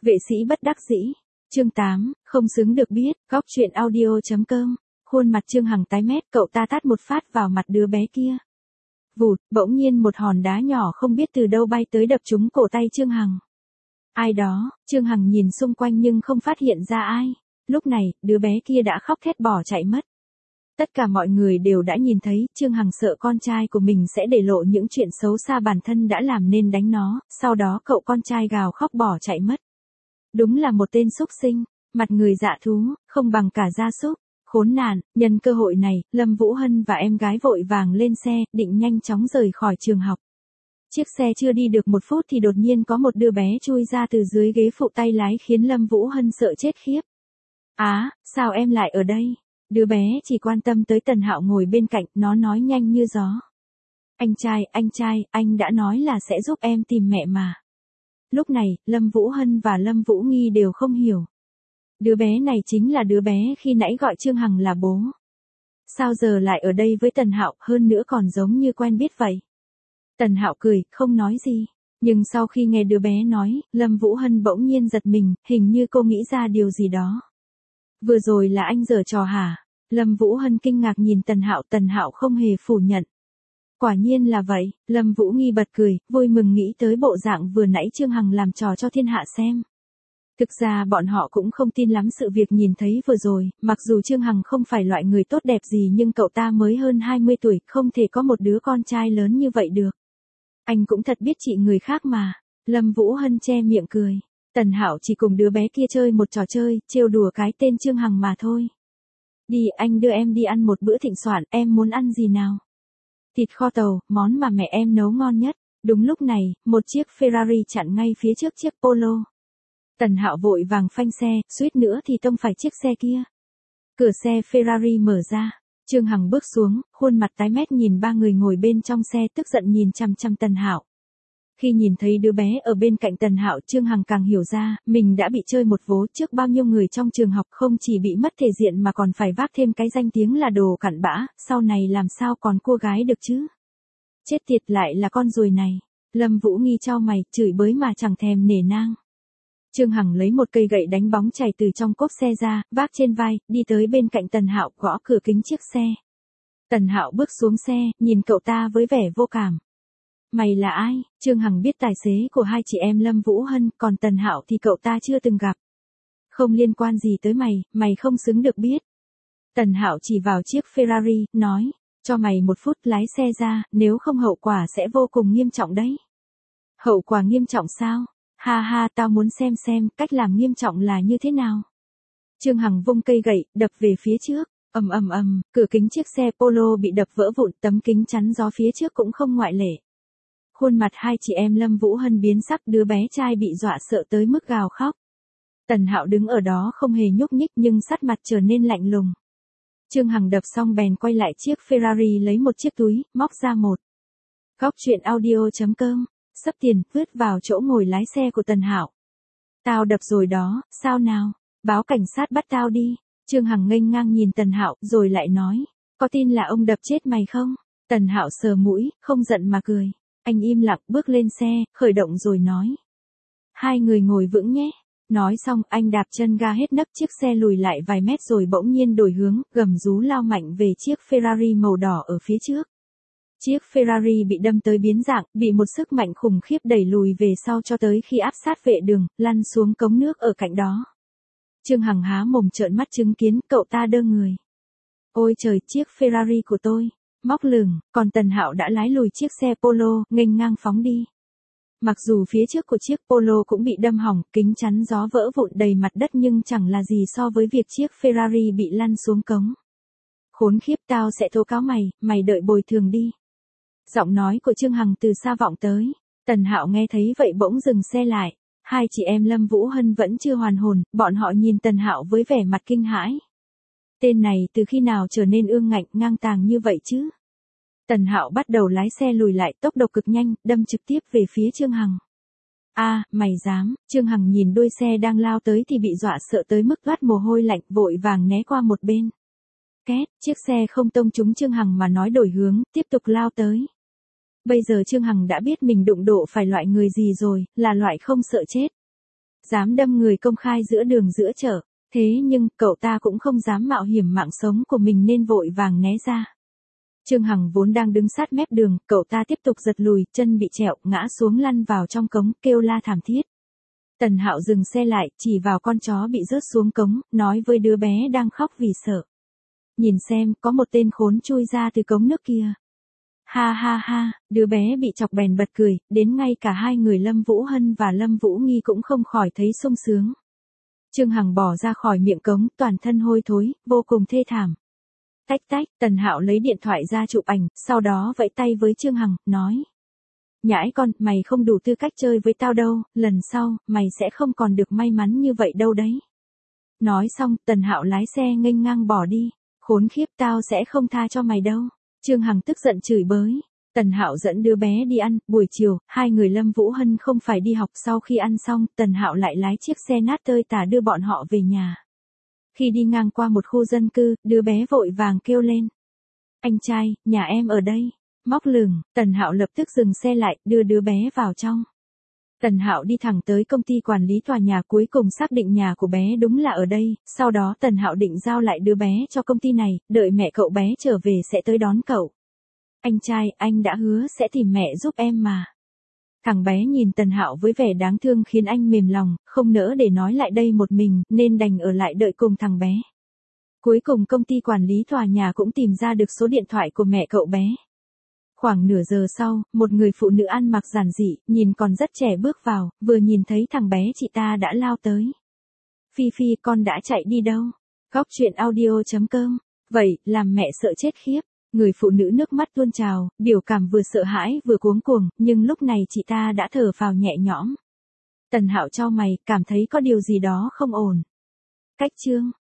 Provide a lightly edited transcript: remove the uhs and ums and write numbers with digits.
Vệ sĩ bất đắc dĩ. Chương 8, không xứng được biết, góc truyện audio.com. Khuôn mặt Trương Hằng tái mét, cậu ta tát một phát vào mặt đứa bé kia. Vụt, bỗng nhiên một hòn đá nhỏ không biết từ đâu bay tới đập trúng cổ tay Trương Hằng. Ai đó? Trương Hằng nhìn xung quanh nhưng không phát hiện ra ai. Lúc này, đứa bé kia đã khóc thét bỏ chạy mất. Tất cả mọi người đều đã nhìn thấy, Trương Hằng sợ con trai của mình sẽ để lộ những chuyện xấu xa bản thân đã làm nên đánh nó, sau đó cậu con trai gào khóc bỏ chạy mất. Đúng là một tên xúc sinh, mặt người dạ thú, không bằng cả gia súc. Khốn nạn, nhân cơ hội này, Lâm Vũ Hân và em gái vội vàng lên xe, định nhanh chóng rời khỏi trường học. Chiếc xe chưa đi được 1 phút thì đột nhiên có một đứa bé chui ra từ dưới ghế phụ tay lái khiến Lâm Vũ Hân sợ chết khiếp. Á, sao em lại ở đây? Đứa bé chỉ quan tâm tới Tần Hạo ngồi bên cạnh, nó nói nhanh như gió. Anh trai, anh đã nói là sẽ giúp em tìm mẹ mà. Lúc này, Lâm Vũ Hân và Lâm Vũ Nghi đều không hiểu. Đứa bé này chính là đứa bé khi nãy gọi Trương Hằng là bố. Sao giờ lại ở đây với Tần Hạo, hơn nữa còn giống như quen biết vậy? Tần Hạo cười, không nói gì. Nhưng sau khi nghe đứa bé nói, Lâm Vũ Hân bỗng nhiên giật mình, hình như cô nghĩ ra điều gì đó. Vừa rồi là anh giở trò hả? Lâm Vũ Hân kinh ngạc nhìn Tần Hạo không hề phủ nhận. Quả nhiên là vậy, Lâm Vũ Nghi bật cười, vui mừng nghĩ tới bộ dạng vừa nãy Trương Hằng làm trò cho thiên hạ xem. Thực ra bọn họ cũng không tin lắm sự việc nhìn thấy vừa rồi, mặc dù Trương Hằng không phải loại người tốt đẹp gì nhưng cậu ta mới hơn 20 tuổi, không thể có một đứa con trai lớn như vậy được. Anh cũng thật biết trị người khác mà. Lâm Vũ Hân che miệng cười. Tần Hạo chỉ cùng đứa bé kia chơi một trò chơi, trêu đùa cái tên Trương Hằng mà thôi. Đi, anh đưa em đi ăn một bữa thịnh soạn, em muốn ăn gì nào? Thịt kho tàu, món mà mẹ em nấu ngon nhất. Đúng lúc này, một chiếc Ferrari chặn ngay phía trước chiếc Polo. Tần Hạo vội vàng phanh xe, suýt nữa thì tông phải chiếc xe kia. Cửa xe Ferrari mở ra. Trương Hằng bước xuống, khuôn mặt tái mét nhìn 3 người ngồi bên trong xe tức giận nhìn chằm chằm Tần Hạo. Khi nhìn thấy đứa bé ở bên cạnh Tần Hạo, Trương Hằng càng hiểu ra, mình đã bị chơi một vố trước bao nhiêu người trong trường học, không chỉ bị mất thể diện mà còn phải vác thêm cái danh tiếng là đồ cặn bã, sau này làm sao còn cua gái được chứ? Chết tiệt, lại là con ruồi này. Lâm Vũ Nghi chau mày, chửi bới mà chẳng thèm nể nang. Trương Hằng lấy một cây gậy đánh bóng chảy từ trong cốp xe ra, vác trên vai, đi tới bên cạnh Tần Hạo, gõ cửa kính chiếc xe. Tần Hạo bước xuống xe, nhìn cậu ta với vẻ vô cảm. Mày là ai? Trương Hằng biết tài xế của hai chị em Lâm Vũ Hân, còn Tần Hạo thì cậu ta chưa từng gặp. Không liên quan gì tới mày, mày không xứng được biết. Tần Hạo chỉ vào chiếc Ferrari, nói, cho mày 1 phút lái xe ra, nếu không hậu quả sẽ vô cùng nghiêm trọng đấy. Hậu quả nghiêm trọng sao? Ha ha, tao muốn xem cách làm nghiêm trọng là như thế nào. Trương Hằng vung cây gậy, đập về phía trước, ầm, cửa kính chiếc xe Polo bị đập vỡ vụn, tấm kính chắn gió phía trước cũng không ngoại lệ. Khuôn mặt hai chị em Lâm Vũ Hân biến sắc, đứa bé trai bị dọa sợ tới mức gào khóc. Tần Hạo đứng ở đó không hề nhúc nhích nhưng sắc mặt trở nên lạnh lùng. Trương Hằng đập xong bèn quay lại chiếc Ferrari lấy một chiếc túi, móc ra một. Góc truyện audio.com. Sắp tiền, vứt vào chỗ ngồi lái xe của Tần Hạo. Tao đập rồi đó, sao nào? Báo cảnh sát bắt tao đi. Trương Hằng nghênh ngang nhìn Tần Hạo, rồi lại nói, có tin là ông đập chết mày không? Tần Hạo sờ mũi, không giận mà cười. Anh im lặng bước lên xe, khởi động rồi nói. Hai người ngồi vững nhé. Nói xong, anh đạp chân ga hết nấc, chiếc xe lùi lại vài mét rồi bỗng nhiên đổi hướng, gầm rú lao mạnh về chiếc Ferrari màu đỏ ở phía trước. Chiếc Ferrari bị đâm tới biến dạng, bị một sức mạnh khủng khiếp đẩy lùi về sau cho tới khi áp sát vệ đường, lăn xuống cống nước ở cạnh đó. Trương Hằng há mồm trợn mắt chứng kiến, cậu ta đơ người. Ôi trời, chiếc Ferrari của tôi, móc lửng, còn Tần Hạo đã lái lùi chiếc xe Polo, nghênh ngang phóng đi. Mặc dù phía trước của chiếc Polo cũng bị đâm hỏng, kính chắn gió vỡ vụn đầy mặt đất nhưng chẳng là gì so với việc chiếc Ferrari bị lăn xuống cống. Khốn khiếp, tao sẽ tố cáo mày, mày đợi bồi thường đi. Giọng nói của Trương Hằng từ xa vọng tới. Tần Hạo nghe thấy vậy bỗng dừng xe lại. Hai chị em Lâm Vũ Hân vẫn chưa hoàn hồn, bọn họ nhìn Tần Hạo với vẻ mặt kinh hãi. Tên này từ khi nào trở nên ương ngạnh ngang tàng như vậy chứ? Tần Hạo bắt đầu lái xe lùi lại, tốc độ cực nhanh, đâm trực tiếp về phía Trương Hằng. A, mày dám? Trương Hằng nhìn đuôi xe đang lao tới thì bị dọa sợ tới mức toát mồ hôi lạnh, vội vàng né qua một bên. Két, chiếc xe không tông trúng Trương Hằng mà nói đổi hướng, tiếp tục lao tới. Bây giờ Trương Hằng đã biết mình đụng độ phải loại người gì rồi, là loại không sợ chết. Dám đâm người công khai giữa đường giữa chợ. Thế nhưng, cậu ta cũng không dám mạo hiểm mạng sống của mình nên vội vàng né ra. Trương Hằng vốn đang đứng sát mép đường, cậu ta tiếp tục giật lùi, chân bị trẹo, ngã xuống lăn vào trong cống, kêu la thảm thiết. Tần Hạo dừng xe lại, chỉ vào con chó bị rớt xuống cống, nói với đứa bé đang khóc vì sợ. Nhìn xem, có một tên khốn chui ra từ cống nước kia. Ha ha ha, đứa bé bị chọc bèn bật cười, đến ngay cả hai người Lâm Vũ Hân và Lâm Vũ Nghi cũng không khỏi thấy sung sướng. Trương Hằng bỏ ra khỏi miệng cống, toàn thân hôi thối, vô cùng thê thảm. Tách tách, Tần Hạo lấy điện thoại ra chụp ảnh, sau đó vẫy tay với Trương Hằng, nói. Nhãi con, mày không đủ tư cách chơi với tao đâu, lần sau, mày sẽ không còn được may mắn như vậy đâu đấy. Nói xong, Tần Hạo lái xe nghênh ngang bỏ đi. Khốn khiếp, tao sẽ không tha cho mày đâu. Trương Hằng tức giận chửi bới. Tần Hạo dẫn đứa bé đi ăn, buổi chiều, hai người Lâm Vũ Hân không phải đi học. Sau khi ăn xong, Tần Hạo lại lái chiếc xe nát tơi tả đưa bọn họ về nhà. Khi đi ngang qua một khu dân cư, đứa bé vội vàng kêu lên. Anh trai, nhà em ở đây. Móc lửng, Tần Hạo lập tức dừng xe lại, đưa đứa bé vào trong. Tần Hạo đi thẳng tới công ty quản lý tòa nhà, cuối cùng xác định nhà của bé đúng là ở đây, sau đó Tần Hạo định giao lại đứa bé cho công ty này, đợi mẹ cậu bé trở về sẽ tới đón cậu. Anh trai, anh đã hứa sẽ tìm mẹ giúp em mà. Thằng bé nhìn Tần Hạo với vẻ đáng thương khiến anh mềm lòng, không nỡ để nói lại đây một mình, nên đành ở lại đợi cùng thằng bé. Cuối cùng công ty quản lý tòa nhà cũng tìm ra được số điện thoại của mẹ cậu bé. Khoảng nửa giờ sau, một người phụ nữ ăn mặc giản dị, nhìn còn rất trẻ bước vào, vừa nhìn thấy thằng bé chị ta đã lao tới. Phi Phi, con đã chạy đi đâu? Góc truyện audio.com. Vậy, làm mẹ sợ chết khiếp. Người phụ nữ nước mắt tuôn trào, biểu cảm vừa sợ hãi vừa cuống cuồng, nhưng lúc này chị ta đã thở phào nhẹ nhõm. Tần Hạo chau mày, cảm thấy có điều gì đó không ổn. Cách chương